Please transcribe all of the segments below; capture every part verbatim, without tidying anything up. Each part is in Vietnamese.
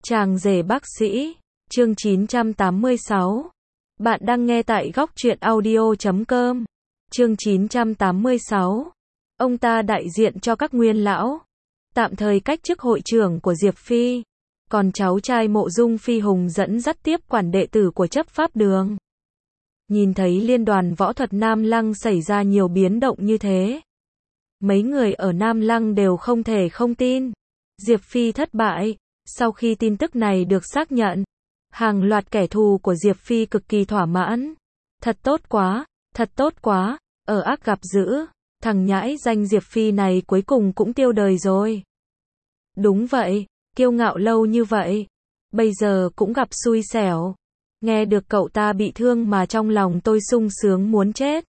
Chàng rể bác sĩ, chương chín trăm tám mươi sáu. Bạn đang nghe tại góc truyện audio chấm com. Chương chín trăm tám mươi sáu. Ông ta đại diện cho các nguyên lão, tạm thời cách chức hội trưởng của Diệp Phi, còn cháu trai Mộ Dung Phi Hùng dẫn dắt tiếp quản đệ tử của chấp pháp đường. Nhìn thấy liên đoàn võ thuật Nam Lăng xảy ra nhiều biến động như thế, mấy người ở Nam Lăng đều không thể không tin Diệp Phi thất bại. Sau khi tin tức này được xác nhận, hàng loạt kẻ thù của Diệp Phi cực kỳ thỏa mãn. Thật tốt quá, thật tốt quá, ở ác gặp dữ, thằng nhãi danh Diệp Phi này cuối cùng cũng tiêu đời rồi. Đúng vậy, kiêu ngạo lâu như vậy, bây giờ cũng gặp xui xẻo. Nghe được cậu ta bị thương mà trong lòng tôi sung sướng muốn chết.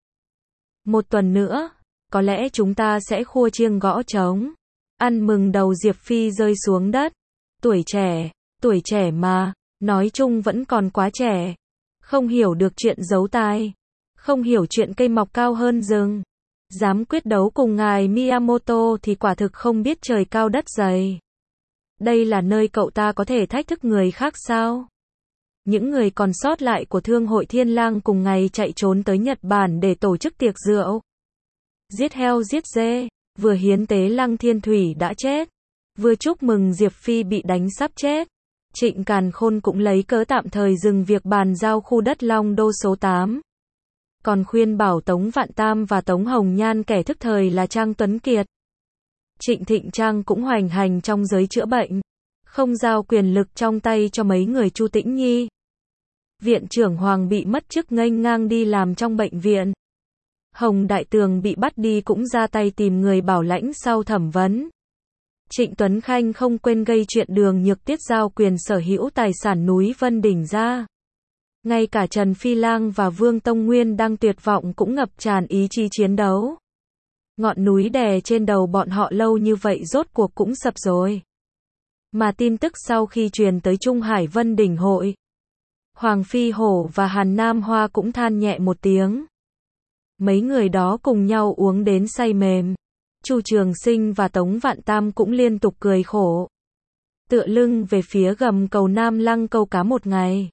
Một tuần nữa, có lẽ chúng ta sẽ khua chiêng gõ trống, ăn mừng đầu Diệp Phi rơi xuống đất. Tuổi trẻ, tuổi trẻ mà, nói chung vẫn còn quá trẻ. Không hiểu được chuyện giấu tai, không hiểu chuyện cây mọc cao hơn rừng. Dám quyết đấu cùng ngài Miyamoto thì quả thực không biết trời cao đất dày. Đây là nơi cậu ta có thể thách thức người khác sao? Những người còn sót lại của Thương hội Thiên Lang cùng ngày chạy trốn tới Nhật Bản để tổ chức tiệc rượu. Giết heo giết dê, vừa hiến tế Lăng Thiên Thủy đã chết, vừa chúc mừng Diệp Phi bị đánh sắp chết. Trịnh Càn Khôn cũng lấy cớ tạm thời dừng việc bàn giao khu đất Long Đô số tám. Còn khuyên bảo Tống Vạn Tam và Tống Hồng Nhan kẻ thức thời là Trang Tuấn Kiệt. Trịnh Thịnh Trang cũng hoành hành trong giới chữa bệnh, không giao quyền lực trong tay cho mấy người Chu Tĩnh Nhi. Viện trưởng Hoàng bị mất chức nghênh ngang đi làm trong bệnh viện. Hồng Đại Tường bị bắt đi cũng ra tay tìm người bảo lãnh sau thẩm vấn. Trịnh Tuấn Khanh không quên gây chuyện Đường Nhược Tiết giao quyền sở hữu tài sản núi Vân Đỉnh ra. Ngay cả Trần Phi Lang và Vương Tông Nguyên đang tuyệt vọng cũng ngập tràn ý chí chiến đấu. Ngọn núi đè trên đầu bọn họ lâu như vậy rốt cuộc cũng sập rồi. Mà tin tức sau khi truyền tới Trung Hải Vân Đỉnh hội, Hoàng Phi Hổ và Hàn Nam Hoa cũng than nhẹ một tiếng. Mấy người đó cùng nhau uống đến say mềm. Chu Trường Sinh và Tống Vạn Tam cũng liên tục cười khổ, tựa lưng về phía gầm cầu Nam Lăng câu cá một ngày.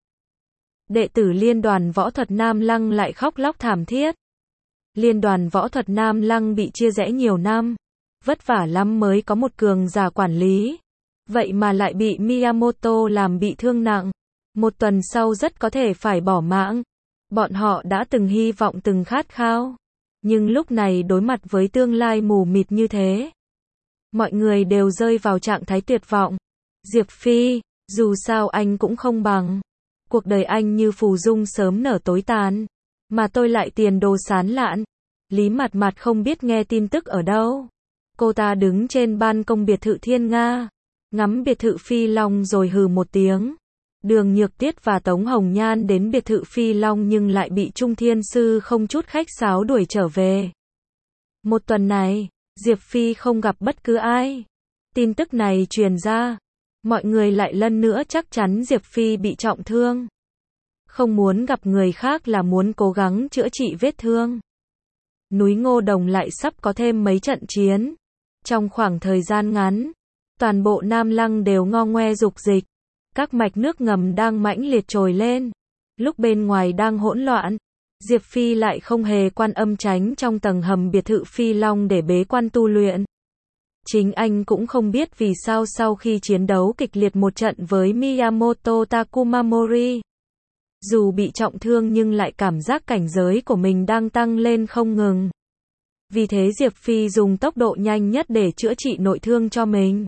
Đệ tử Liên đoàn Võ thuật Nam Lăng lại khóc lóc thảm thiết. Liên đoàn Võ thuật Nam Lăng bị chia rẽ nhiều năm, vất vả lắm mới có một cường giả quản lý, vậy mà lại bị Miyamoto làm bị thương nặng. Một tuần sau rất có thể phải bỏ mạng. Bọn họ đã từng hy vọng, từng khát khao, nhưng lúc này đối mặt với tương lai mù mịt như thế, mọi người đều rơi vào trạng thái tuyệt vọng. Diệp Phi, dù sao anh cũng không bằng. Cuộc đời anh như phù dung sớm nở tối tàn, mà tôi lại tiền đồ sán lạn. Lý Mạt Mạt không biết nghe tin tức ở đâu. Cô ta đứng trên ban công biệt thự Thiên Nga, ngắm biệt thự Phi Long rồi hừ một tiếng. Đường Nhược Tiết và Tống Hồng Nhan đến biệt thự Phi Long nhưng lại bị Trung Thiên Sư không chút khách sáo đuổi trở về. Một tuần này, Diệp Phi không gặp bất cứ ai. Tin tức này truyền ra, mọi người lại lần nữa chắc chắn Diệp Phi bị trọng thương. Không muốn gặp người khác là muốn cố gắng chữa trị vết thương. Núi Ngô Đồng lại sắp có thêm mấy trận chiến. Trong khoảng thời gian ngắn, toàn bộ Nam Lăng đều ngo ngoe dục dịch. Các mạch nước ngầm đang mãnh liệt trồi lên. Lúc bên ngoài đang hỗn loạn, Diệp Phi lại không hề quan âm tránh trong tầng hầm biệt thự Phi Long để bế quan tu luyện. Chính anh cũng không biết vì sao sau khi chiến đấu kịch liệt một trận với Miyamoto Takumamori, dù bị trọng thương nhưng lại cảm giác cảnh giới của mình đang tăng lên không ngừng. Vì thế Diệp Phi dùng tốc độ nhanh nhất để chữa trị nội thương cho mình.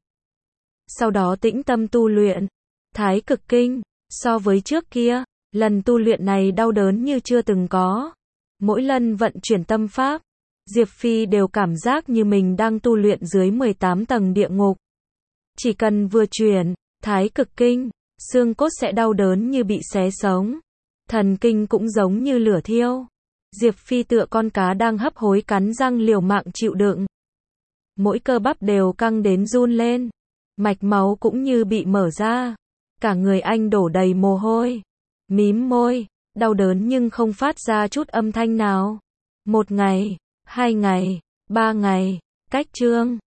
Sau đó tĩnh tâm tu luyện Thái Cực Kinh. So với trước kia, lần tu luyện này đau đớn như chưa từng có. Mỗi lần vận chuyển tâm pháp, Diệp Phi đều cảm giác như mình đang tu luyện dưới mười tám tầng địa ngục. Chỉ cần vừa chuyển Thái Cực Kinh, xương cốt sẽ đau đớn như bị xé sống. Thần kinh cũng giống như lửa thiêu. Diệp Phi tựa con cá đang hấp hối cắn răng liều mạng chịu đựng. Mỗi cơ bắp đều căng đến run lên. Mạch máu cũng như bị mở ra. Cả người anh đổ đầy mồ hôi. Mím môi, đau đớn nhưng không phát ra chút âm thanh nào. Một ngày, hai ngày, ba ngày, cách chương.